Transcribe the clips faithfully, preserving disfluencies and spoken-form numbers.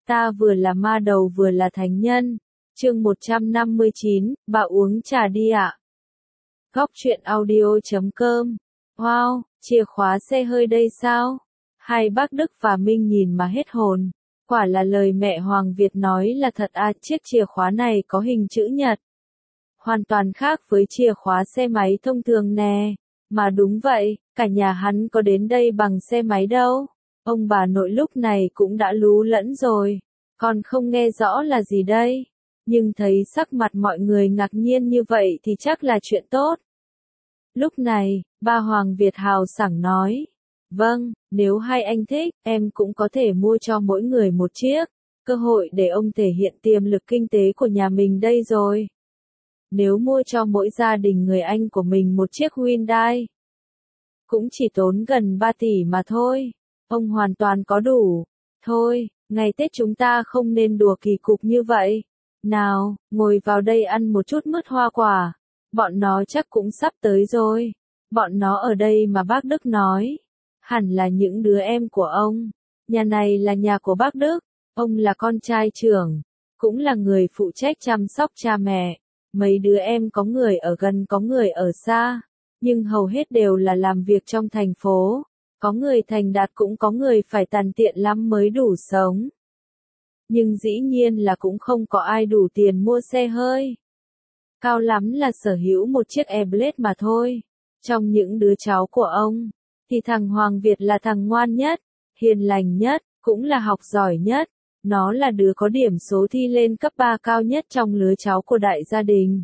Ta vừa là ma đầu vừa là thánh nhân. Chương một trăm năm mươi chín, bà uống trà đi ạ. Góc truyện audio chấm com. Wow, chìa khóa xe hơi đây sao? Hai bác Đức và Minh nhìn mà hết hồn. Quả là lời mẹ Hoàng Việt nói là thật à, chiếc chìa khóa này có hình chữ nhật. Hoàn toàn khác với chìa khóa xe máy thông thường nè. Mà đúng vậy, cả nhà hắn có đến đây bằng xe máy đâu. Ông bà nội lúc này cũng đã lú lẫn rồi. Còn không nghe rõ là gì đây. Nhưng thấy sắc mặt mọi người ngạc nhiên như vậy thì chắc là chuyện tốt. Lúc này, ba Hoàng Việt hào sảng nói. Vâng, nếu hai anh thích, em cũng có thể mua cho mỗi người một chiếc. Cơ hội để ông thể hiện tiềm lực kinh tế của nhà mình đây rồi. Nếu mua cho mỗi gia đình người anh của mình một chiếc Hyundai, cũng chỉ tốn gần ba tỷ mà thôi. Ông hoàn toàn có đủ. Thôi, ngày Tết chúng ta không nên đùa kỳ cục như vậy. Nào, ngồi vào đây ăn một chút mứt hoa quả. Bọn nó chắc cũng sắp tới rồi. Bọn nó ở đây mà bác Đức nói. Hẳn là những đứa em của ông. Nhà này là nhà của bác Đức. Ông là con trai trưởng. Cũng là người phụ trách chăm sóc cha mẹ. Mấy đứa em có người ở gần có người ở xa. Nhưng hầu hết đều là làm việc trong thành phố. Có người thành đạt cũng có người phải tàn tiện lắm mới đủ sống. Nhưng dĩ nhiên là cũng không có ai đủ tiền mua xe hơi. Cao lắm là sở hữu một chiếc Airblade mà thôi. Trong những đứa cháu của ông, thì thằng Hoàng Việt là thằng ngoan nhất, hiền lành nhất, cũng là học giỏi nhất. Nó là đứa có điểm số thi lên cấp ba cao nhất trong lứa cháu của đại gia đình.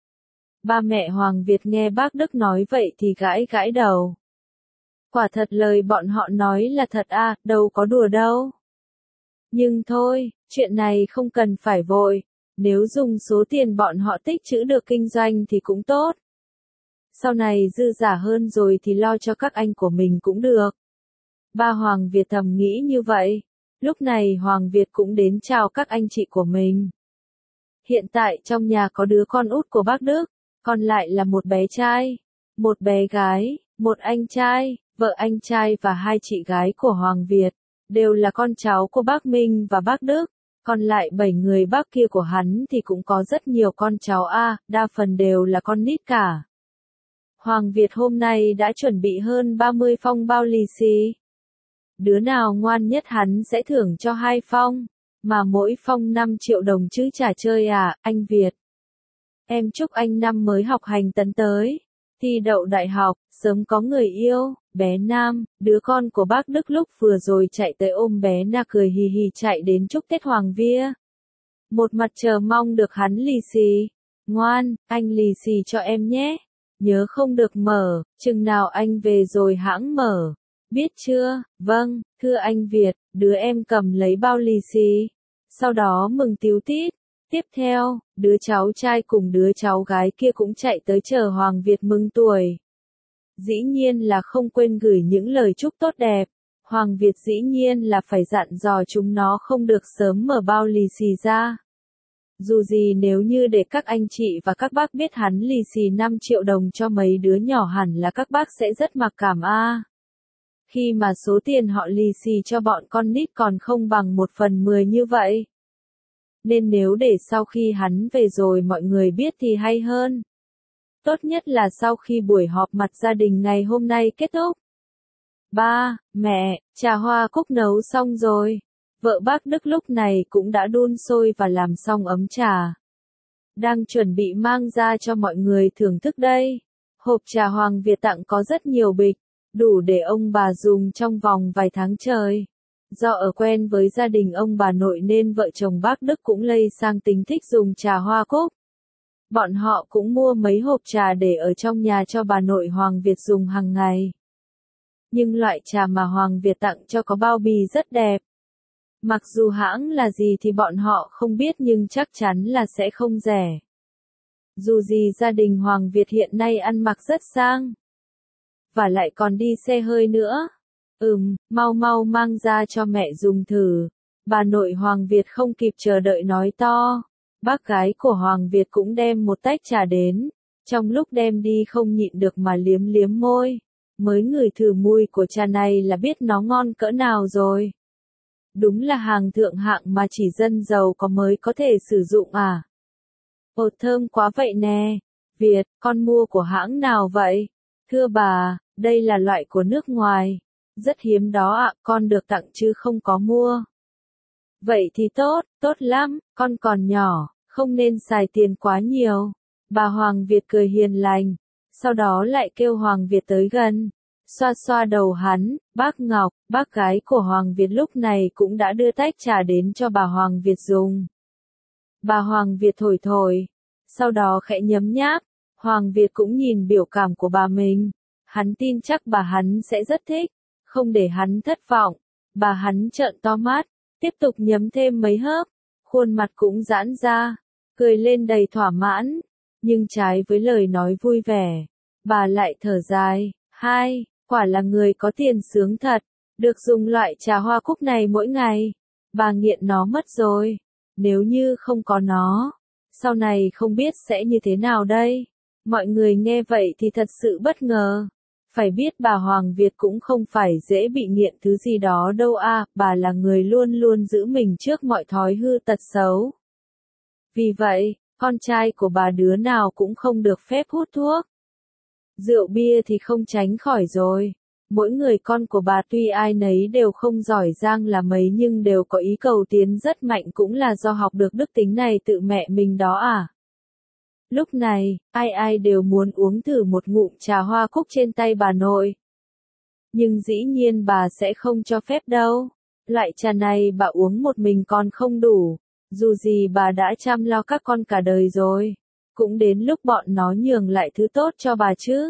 Ba mẹ Hoàng Việt nghe bác Đức nói vậy thì gãi gãi đầu. Quả thật lời bọn họ nói là thật à, đâu có đùa đâu. Nhưng thôi, chuyện này không cần phải vội. Nếu dùng số tiền bọn họ tích trữ được kinh doanh thì cũng tốt. Sau này dư giả hơn rồi thì lo cho các anh của mình cũng được. Ba Hoàng Việt thầm nghĩ như vậy. Lúc này Hoàng Việt cũng đến chào các anh chị của mình. Hiện tại trong nhà có đứa con út của bác Đức, còn lại là một bé trai, một bé gái, một anh trai, vợ anh trai và hai chị gái của Hoàng Việt, đều là con cháu của bác Minh và bác Đức. Còn lại bảy người bác kia của hắn thì cũng có rất nhiều con cháu a, đa phần đều là con nít cả. Hoàng Việt hôm nay đã chuẩn bị hơn ba mươi phong bao lì xì. Đứa nào ngoan nhất hắn sẽ thưởng cho hai phong, mà mỗi phong năm triệu đồng chứ chả chơi à, anh Việt. Em chúc anh năm mới học hành tấn tới, thi đậu đại học, sớm có người yêu. Bé Nam, đứa con của bác Đức lúc vừa rồi chạy tới ôm bé Na cười hì hì chạy đến chúc Tết Hoàng Vía. Một mặt chờ mong được hắn lì xì. Ngoan, anh lì xì cho em nhé. Nhớ không được mở, chừng nào anh về rồi hãng mở. Biết chưa? Vâng, thưa anh Việt, đứa em cầm lấy bao lì xì. Sau đó mừng tíu tít. Tiếp theo, đứa cháu trai cùng đứa cháu gái kia cũng chạy tới chờ Hoàng Việt mừng tuổi. Dĩ nhiên là không quên gửi những lời chúc tốt đẹp. Hoàng Việt dĩ nhiên là phải dặn dò chúng nó không được sớm mở bao lì xì ra. Dù gì nếu như để các anh chị và các bác biết hắn lì xì năm triệu đồng cho mấy đứa nhỏ hẳn là các bác sẽ rất mặc cảm a. Khi mà số tiền họ lì xì cho bọn con nít còn không bằng một phần mười như vậy. Nên nếu để sau khi hắn về rồi mọi người biết thì hay hơn. Tốt nhất là sau khi buổi họp mặt gia đình ngày hôm nay kết thúc. Ba, mẹ, trà hoa cúc nấu xong rồi. Vợ bác Đức lúc này cũng đã đun sôi và làm xong ấm trà. Đang chuẩn bị mang ra cho mọi người thưởng thức đây. Hộp trà Hoàng Việt tặng có rất nhiều bịch, đủ để ông bà dùng trong vòng vài tháng trời. Do ở quen với gia đình ông bà nội nên vợ chồng bác Đức cũng lây sang tính thích dùng trà hoa cúc. Bọn họ cũng mua mấy hộp trà để ở trong nhà cho bà nội Hoàng Việt dùng hàng ngày. Nhưng loại trà mà Hoàng Việt tặng cho có bao bì rất đẹp. Mặc dù hãng là gì thì bọn họ không biết nhưng chắc chắn là sẽ không rẻ. Dù gì gia đình Hoàng Việt hiện nay ăn mặc rất sang. Và lại còn đi xe hơi nữa. Ừm, mau mau mang ra cho mẹ dùng thử. Bà nội Hoàng Việt không kịp chờ đợi nói to. Bác gái của Hoàng Việt cũng đem một tách trà đến. Trong lúc đem đi không nhịn được mà liếm liếm môi. Mới ngửi thử mùi của trà này là biết nó ngon cỡ nào rồi. Đúng là hàng thượng hạng mà chỉ dân giàu có mới có thể sử dụng à? Ồ thơm quá vậy nè. Việt, con mua của hãng nào vậy? Thưa bà, đây là loại của nước ngoài. Rất hiếm đó ạ, con được tặng chứ không có mua. Vậy thì tốt, tốt lắm, con còn nhỏ, không nên xài tiền quá nhiều. Bà Hoàng Việt cười hiền lành, sau đó lại kêu Hoàng Việt tới gần. Xoa xoa đầu hắn, bác Ngọc, bác gái của Hoàng Việt lúc này cũng đã đưa tách trà đến cho bà Hoàng Việt dùng. Bà Hoàng Việt thổi thổi, sau đó khẽ nhấm nháp, Hoàng Việt cũng nhìn biểu cảm của bà mình. Hắn tin chắc bà hắn sẽ rất thích, không để hắn thất vọng. Bà hắn trợn to mắt, tiếp tục nhấm thêm mấy hớp, khuôn mặt cũng giãn ra, cười lên đầy thỏa mãn. Nhưng trái với lời nói vui vẻ, bà lại thở dài, hai, quả là người có tiền sướng thật, được dùng loại trà hoa cúc này mỗi ngày. Bà nghiện nó mất rồi, nếu như không có nó, sau này không biết sẽ như thế nào đây. Mọi người nghe vậy thì thật sự bất ngờ. Phải biết bà Hoàng Việt cũng không phải dễ bị nghiện thứ gì đó đâu à, bà là người luôn luôn giữ mình trước mọi thói hư tật xấu. Vì vậy, con trai của bà đứa nào cũng không được phép hút thuốc. Rượu bia thì không tránh khỏi rồi. Mỗi người con của bà tuy ai nấy đều không giỏi giang là mấy nhưng đều có ý cầu tiến rất mạnh, cũng là do học được đức tính này tự mẹ mình đó à. Lúc này, ai ai đều muốn uống thử một ngụm trà hoa cúc trên tay bà nội. Nhưng dĩ nhiên bà sẽ không cho phép đâu. Loại trà này bà uống một mình còn không đủ. Dù gì bà đã chăm lo các con cả đời rồi. Cũng đến lúc bọn nó nhường lại thứ tốt cho bà chứ.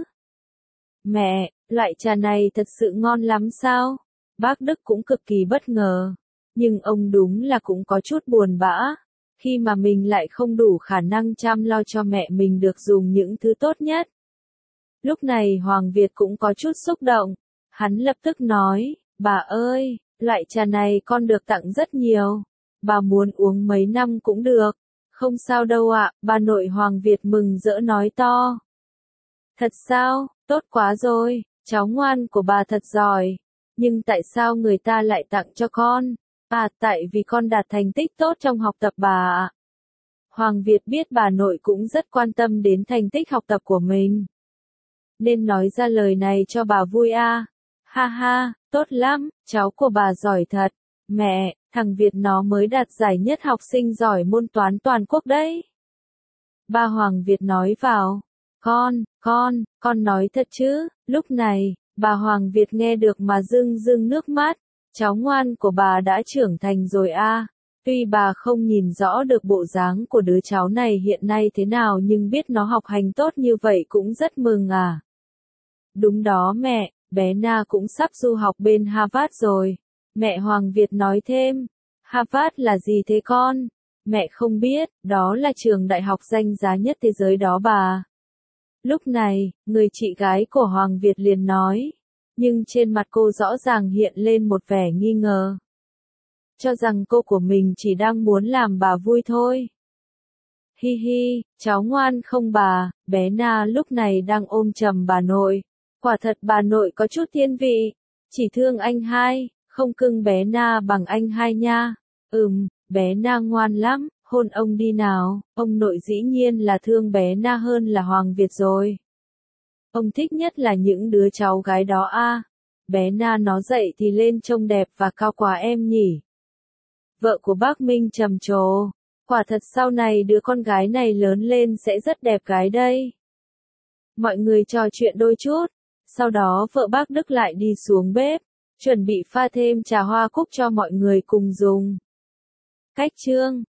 Mẹ, loại trà này thật sự ngon lắm sao? Bác Đức cũng cực kỳ bất ngờ. Nhưng ông đúng là cũng có chút buồn bã. Khi mà mình lại không đủ khả năng chăm lo cho mẹ mình được dùng những thứ tốt nhất. Lúc này Hoàng Việt cũng có chút xúc động. Hắn lập tức nói, bà ơi, loại trà này con được tặng rất nhiều. Bà muốn uống mấy năm cũng được. Không sao đâu ạ, bà nội Hoàng Việt mừng rỡ nói to. Thật sao, tốt quá rồi, cháu ngoan của bà thật giỏi. Nhưng tại sao người ta lại tặng cho con? À, tại vì con đạt thành tích tốt trong học tập bà ạ. Hoàng Việt biết bà nội cũng rất quan tâm đến thành tích học tập của mình. Nên nói ra lời này cho bà vui à. Ha ha, tốt lắm, cháu của bà giỏi thật. Mẹ, thằng Việt nó mới đạt giải nhất học sinh giỏi môn toán toàn quốc đấy. Ba Hoàng Việt nói vào. Con, con, con nói thật chứ? Lúc này, bà Hoàng Việt nghe được mà rưng rưng nước mắt. Cháu ngoan của bà đã trưởng thành rồi a. Tuy bà không nhìn rõ được bộ dáng của đứa cháu này hiện nay thế nào nhưng biết nó học hành tốt như vậy cũng rất mừng à. Đúng đó mẹ, bé Na cũng sắp du học bên Harvard rồi. Mẹ Hoàng Việt nói thêm. Harvard là gì thế con? Mẹ không biết, đó là trường đại học danh giá nhất thế giới đó bà. Lúc này, người chị gái của Hoàng Việt liền nói. Nhưng trên mặt cô rõ ràng hiện lên một vẻ nghi ngờ. Cho rằng cô của mình chỉ đang muốn làm bà vui thôi. Hi hi, cháu ngoan không bà, bé Na lúc này đang ôm chầm bà nội. Quả thật bà nội có chút thiên vị. Chỉ thương anh hai, không cưng bé Na bằng anh hai nha. Ừm, bé Na ngoan lắm, hôn ông đi nào. Ông nội dĩ nhiên là thương bé Na hơn là Hoàng Việt rồi. Ông thích nhất là những đứa cháu gái đó a. Bé Na nó dậy thì lên trông đẹp và cao quá em nhỉ. Vợ của bác Minh trầm trồ. Quả thật sau này đứa con gái này lớn lên sẽ rất đẹp gái đây. Mọi người trò chuyện đôi chút. Sau đó vợ bác Đức lại đi xuống bếp. Chuẩn bị pha thêm trà hoa cúc cho mọi người cùng dùng. Cách chương